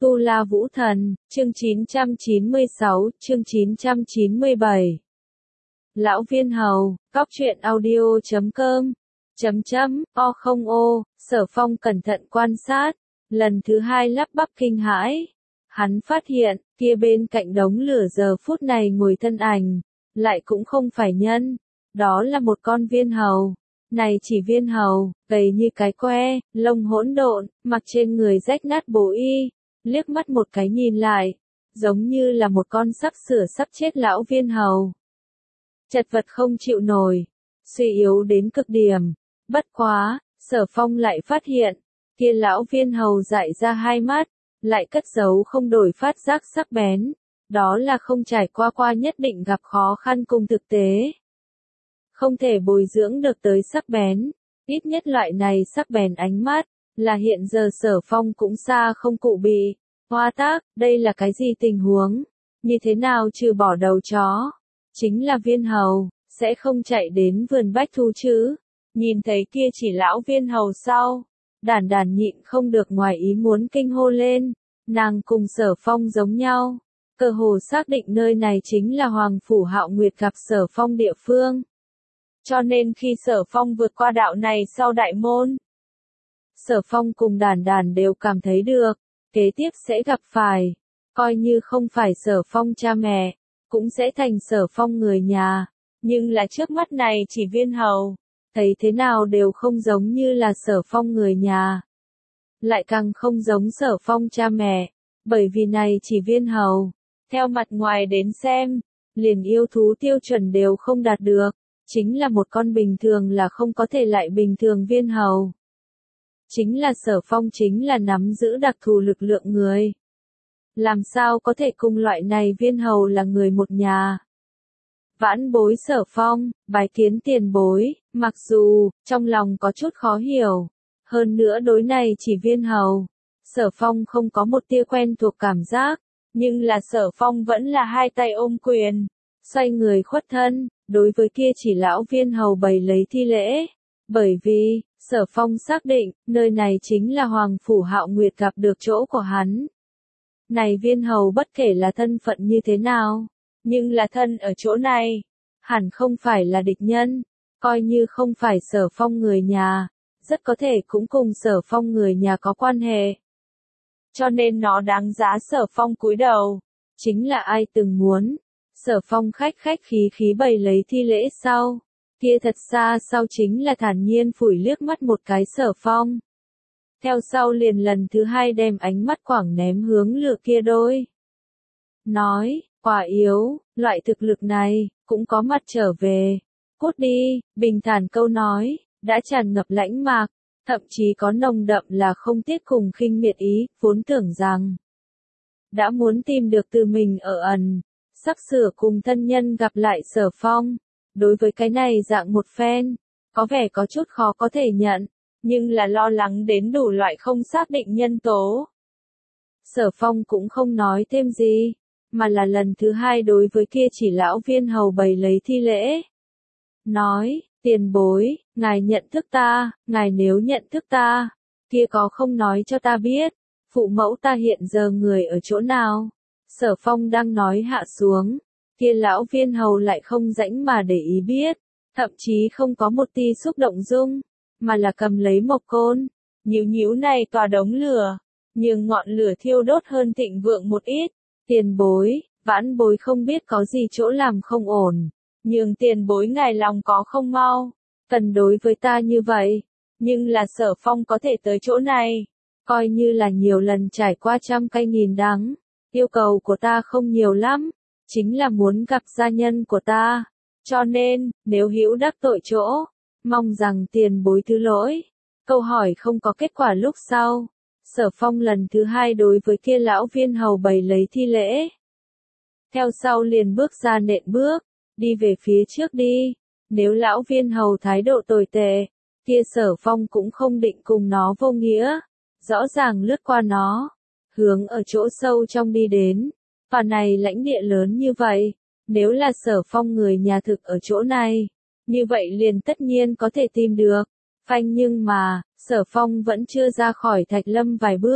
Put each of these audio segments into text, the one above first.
Tu La Vũ Thần, chương 996, chương 997. Lão Viên Hầu, cóc truyện audio.com. Sở Phong cẩn thận quan sát, lần thứ hai lắp bắp kinh hãi. Hắn phát hiện, kia bên cạnh đống lửa giờ phút này ngồi thân ảnh, lại cũng không phải nhân, đó là một con viên hầu. Này chỉ viên hầu, gầy như cái que, lông hỗn độn, mặc trên người rách nát bố y, liếc mắt một cái nhìn lại, giống như là một con sắp sửa sắp chết lão viên hầu. Chật vật không chịu nổi, suy yếu đến cực điểm. Bất quá, Sở Phong lại phát hiện, kia lão viên hầu dại ra hai mắt, lại cất giấu không đổi phát giác sắc bén, đó là không trải qua nhất định gặp khó khăn cùng thực tế. Không thể bồi dưỡng được tới sắc bén, ít nhất loại này sắc bén ánh mắt, là hiện giờ Sở Phong cũng xa không cụ bị. Hoa tác, đây là cái gì tình huống? Như thế nào trừ bỏ đầu chó? Chính là viên hầu, sẽ không chạy đến vườn bách thu chứ? Nhìn thấy kia chỉ lão viên hầu sau, đản đản nhịn không được ngoài ý muốn kinh hô lên, nàng cùng Sở Phong giống nhau, cơ hồ xác định nơi này chính là Hoàng Phủ Hạo Nguyệt gặp Sở Phong địa phương. Cho nên khi Sở Phong vượt qua đạo này sau đại môn, Sở Phong cùng đản đản đều cảm thấy được, kế tiếp sẽ gặp phải, coi như không phải Sở Phong cha mẹ, cũng sẽ thành Sở Phong người nhà, nhưng là trước mắt này chỉ viên hầu, thấy thế nào đều không giống như là Sở Phong người nhà. Lại càng không giống Sở Phong cha mẹ, bởi vì này chỉ viên hầu, theo mặt ngoài đến xem, liền yêu thú tiêu chuẩn đều không đạt được, chính là một con bình thường là không có thể lại bình thường viên hầu. Chính là Sở Phong chính là nắm giữ đặc thù lực lượng người. Làm sao có thể cùng loại này viên hầu là người một nhà? Vãn bối Sở Phong, bái kiến tiền bối, mặc dù, trong lòng có chút khó hiểu. Hơn nữa đối này chỉ viên hầu, Sở Phong không có một tia quen thuộc cảm giác, nhưng là Sở Phong vẫn là hai tay ôm quyền, xoay người khuất thân, đối với kia chỉ lão viên hầu bày lấy thi lễ. Bởi vì, Sở Phong xác định, nơi này chính là Hoàng Phủ Hạo Nguyệt gặp được chỗ của hắn. Này viên hầu bất kể là thân phận như thế nào, nhưng là thân ở chỗ này, hẳn không phải là địch nhân, coi như không phải Sở Phong người nhà, rất có thể cũng cùng Sở Phong người nhà có quan hệ. Cho nên nó đáng giá Sở Phong cúi đầu, chính là ai từng muốn. Sở Phong khách khí bày lấy thi lễ sau, kia thật xa sau chính là thản nhiên phủi liếc mắt một cái Sở Phong. Theo sau liền lần thứ hai đem ánh mắt quảng ném hướng lửa kia đôi. Nói, quả yếu, loại thực lực này, cũng có mặt trở về. Cút đi, bình thản câu nói, đã tràn ngập lãnh mạc, thậm chí có nồng đậm là không tiếc cùng khinh miệt ý, vốn tưởng rằng đã muốn tìm được từ mình ở ẩn, sắp sửa cùng thân nhân gặp lại Sở Phong. Đối với cái này dạng một phen, có vẻ có chút khó có thể nhận, nhưng là lo lắng đến đủ loại không xác định nhân tố. Sở Phong cũng không nói thêm gì, mà là lần thứ hai đối với kia chỉ lão viên hầu bày lấy thi lễ. Nói, tiền bối, ngài nhận thức ta, ngài nếu nhận thức ta, kia có không nói cho ta biết, phụ mẫu ta hiện giờ người ở chỗ nào? Sở Phong đang nói hạ xuống, kia lão viên hầu lại không rãnh mà để ý biết, thậm chí không có một tia xúc động dung, mà là cầm lấy mộc côn, nhíu này tòa đống lửa, nhường ngọn lửa thiêu đốt hơn thịnh vượng một ít. Tiền bối, vãn bối không biết có gì chỗ làm không ổn, nhường tiền bối ngài lòng có không mau, cần đối với ta như vậy, nhưng là Sở Phong có thể tới chỗ này, coi như là nhiều lần trải qua trăm cây nghìn đắng, yêu cầu của ta không nhiều lắm, chính là muốn gặp gia nhân của ta, cho nên, nếu hữu đắc tội chỗ, mong rằng tiền bối thứ lỗi. Câu hỏi không có kết quả lúc sau, Sở Phong lần thứ hai đối với kia lão viên hầu bày lấy thi lễ. Theo sau liền bước ra nện bước, đi về phía trước đi, nếu lão viên hầu thái độ tồi tệ, kia Sở Phong cũng không định cùng nó vô nghĩa, rõ ràng lướt qua nó, hướng ở chỗ sâu trong đi đến, và này lãnh địa lớn như vậy, nếu là Sở Phong người nhà thực ở chỗ này, như vậy liền tất nhiên có thể tìm được. Phanh nhưng mà, Sở Phong vẫn chưa ra khỏi Thạch Lâm vài bước,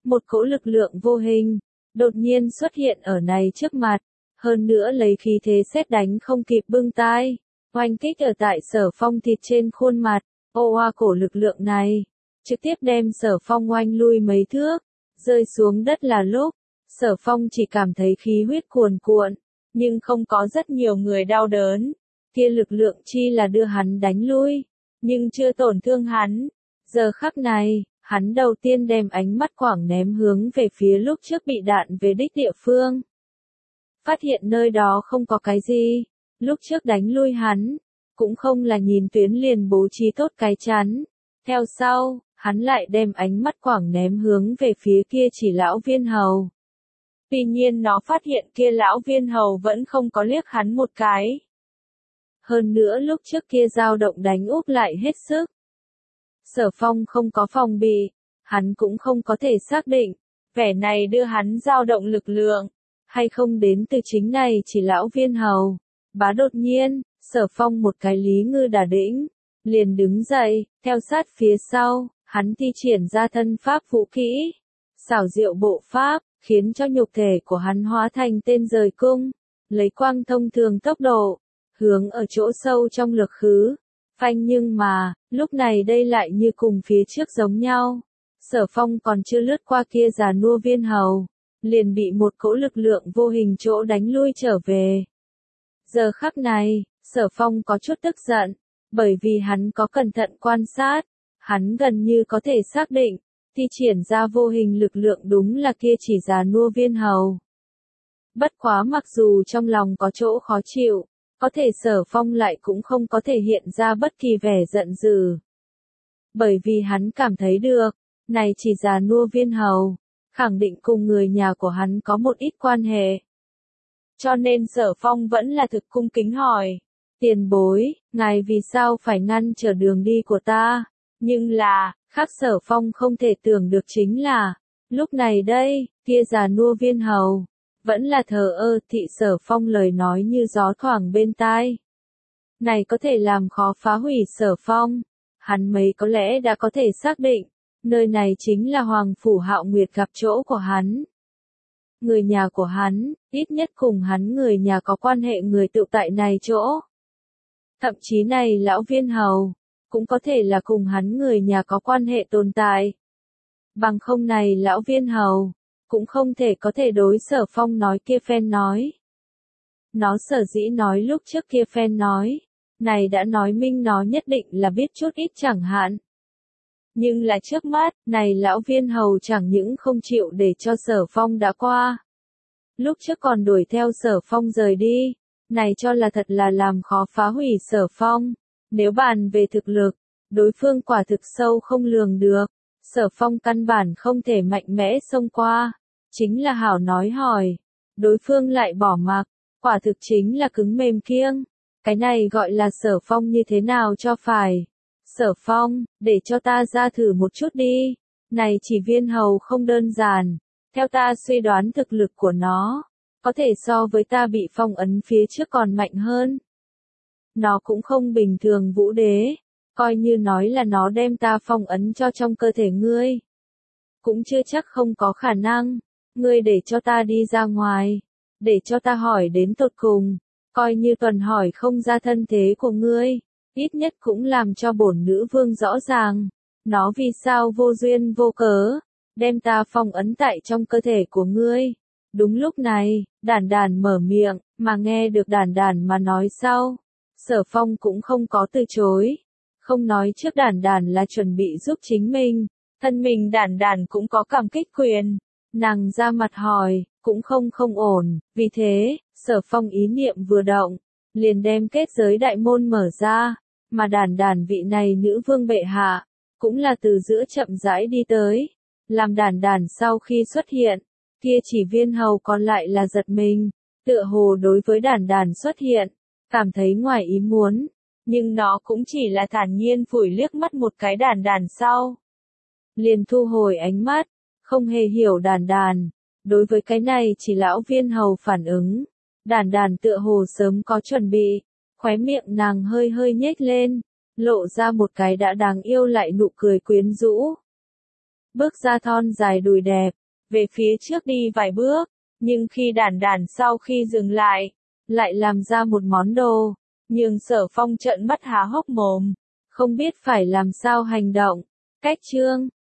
một cỗ lực lượng vô hình, đột nhiên xuất hiện ở này trước mặt, hơn nữa lấy khí thế sét đánh không kịp bưng tai, oanh kích ở tại Sở Phong thịt trên khuôn mặt, ô oa cổ lực lượng này, trực tiếp đem Sở Phong oanh lui mấy thước, rơi xuống đất là lúc, Sở Phong chỉ cảm thấy khí huyết cuồn cuộn, nhưng không có rất nhiều người đau đớn, kia lực lượng chi là đưa hắn đánh lui, nhưng chưa tổn thương hắn. Giờ khắc này, hắn đầu tiên đem ánh mắt quảng ném hướng về phía lúc trước bị đạn về đích địa phương. Phát hiện nơi đó không có cái gì, lúc trước đánh lui hắn, cũng không là nhìn tuyến liền bố trí tốt cái chắn. Theo sau, hắn lại đem ánh mắt quảng ném hướng về phía kia chỉ lão viên hầu. Tuy nhiên nó phát hiện kia lão viên hầu vẫn không có liếc hắn một cái. Hơn nữa lúc trước kia dao động đánh úp lại hết sức. Sở Phong không có phòng bị, hắn cũng không có thể xác định, vẻ này đưa hắn dao động lực lượng, hay không đến từ chính này chỉ lão viên hầu. Bá đột nhiên, Sở Phong một cái lý ngư đả đĩnh, liền đứng dậy, theo sát phía sau, hắn thi triển ra thân pháp vũ kỹ, xảo diệu bộ pháp, khiến cho nhục thể của hắn hóa thành tên rời cung, lấy quang thông thường tốc độ, hướng ở chỗ sâu trong lực khứ. Phanh nhưng mà, lúc này đây lại như cùng phía trước giống nhau. Sở Phong còn chưa lướt qua kia già nua viên hầu, liền bị một cỗ lực lượng vô hình chỗ đánh lui trở về. Giờ khắc này, Sở Phong có chút tức giận, bởi vì hắn có cẩn thận quan sát, hắn gần như có thể xác định, thi triển ra vô hình lực lượng đúng là kia chỉ già nua viên hầu. Bất quá mặc dù trong lòng có chỗ khó chịu, có thể Sở Phong lại cũng không có thể hiện ra bất kỳ vẻ giận dữ. Bởi vì hắn cảm thấy được, này chỉ già nua viên hầu, khẳng định cùng người nhà của hắn có một ít quan hệ. Cho nên Sở Phong vẫn là thực cung kính hỏi, tiền bối, ngài vì sao phải ngăn trở đường đi của ta? Nhưng là, khác Sở Phong không thể tưởng được chính là, lúc này đây, kia già nua viên hầu, vẫn là thờ ơ thị Sở Phong lời nói như gió thoảng bên tai. Này có thể làm khó phá hủy Sở Phong, hắn mấy có lẽ đã có thể xác định, nơi này chính là Hoàng Phủ Hạo Nguyệt gặp chỗ của hắn. Người nhà của hắn, ít nhất cùng hắn người nhà có quan hệ người tụ tại này chỗ. Thậm chí này lão viên hầu, cũng có thể là cùng hắn người nhà có quan hệ tồn tại. Bằng không này lão viên hầu, cũng không thể có thể đối Sở Phong nói kia phen nói. Nó sở dĩ nói lúc trước kia phen nói, này đã nói minh nó nhất định là biết chút ít chẳng hạn. Nhưng là trước mắt, này lão viên hầu chẳng những không chịu để cho Sở Phong đã qua. Lúc trước còn đuổi theo Sở Phong rời đi, này cho là thật là làm khó phá hủy Sở Phong. Nếu bàn về thực lực, đối phương quả thực sâu không lường được, Sở Phong căn bản không thể mạnh mẽ xông qua. Chính là hảo nói hỏi, đối phương lại bỏ mặc, quả thực chính là cứng mềm kiêng. Cái này gọi là Sở Phong như thế nào cho phải. Sở Phong, để cho ta ra thử một chút đi. Này chỉ viên hầu không đơn giản. Theo ta suy đoán thực lực của nó, có thể so với ta bị phong ấn phía trước còn mạnh hơn. Nó cũng không bình thường vũ đế, coi như nói là nó đem ta phong ấn cho trong cơ thể ngươi. Cũng chưa chắc không có khả năng, ngươi để cho ta đi ra ngoài, để cho ta hỏi đến tột cùng, coi như tuần hỏi không ra thân thế của ngươi, ít nhất cũng làm cho bổn nữ vương rõ ràng, nó vì sao vô duyên vô cớ, đem ta phong ấn tại trong cơ thể của ngươi. Đúng lúc này, Đản Đản mở miệng, mà nghe được Đản Đản mà nói sau. Sở Phong cũng không có từ chối. Không nói trước Đản Đản là chuẩn bị giúp chính mình, thân mình Đản Đản cũng có cảm kích quyền. Nàng ra mặt hỏi, cũng không ổn, vì thế, Sở Phong ý niệm vừa động, liền đem kết giới đại môn mở ra, mà Đản Đản vị này nữ vương bệ hạ, cũng là từ giữa chậm rãi đi tới. Làm Đản Đản sau khi xuất hiện, kia chỉ viên hầu còn lại là giật mình, tựa hồ đối với Đản Đản xuất hiện, cảm thấy ngoài ý muốn, nhưng nó cũng chỉ là thản nhiên phủi liếc mắt một cái Đản Đản sau. Liền thu hồi ánh mắt, không hề hiểu Đản Đản, đối với cái này chỉ lão viên hầu phản ứng. Đản Đản tựa hồ sớm có chuẩn bị, khóe miệng nàng hơi hơi nhếch lên, lộ ra một cái đã đáng yêu lại nụ cười quyến rũ. bước ra thon dài đùi đẹp, về phía trước đi vài bước, nhưng khi Đản Đản sau khi dừng lại làm ra một món đồ, nhường Sở Phong trợn mắt há hốc mồm, không biết phải làm sao hành động. Cách chương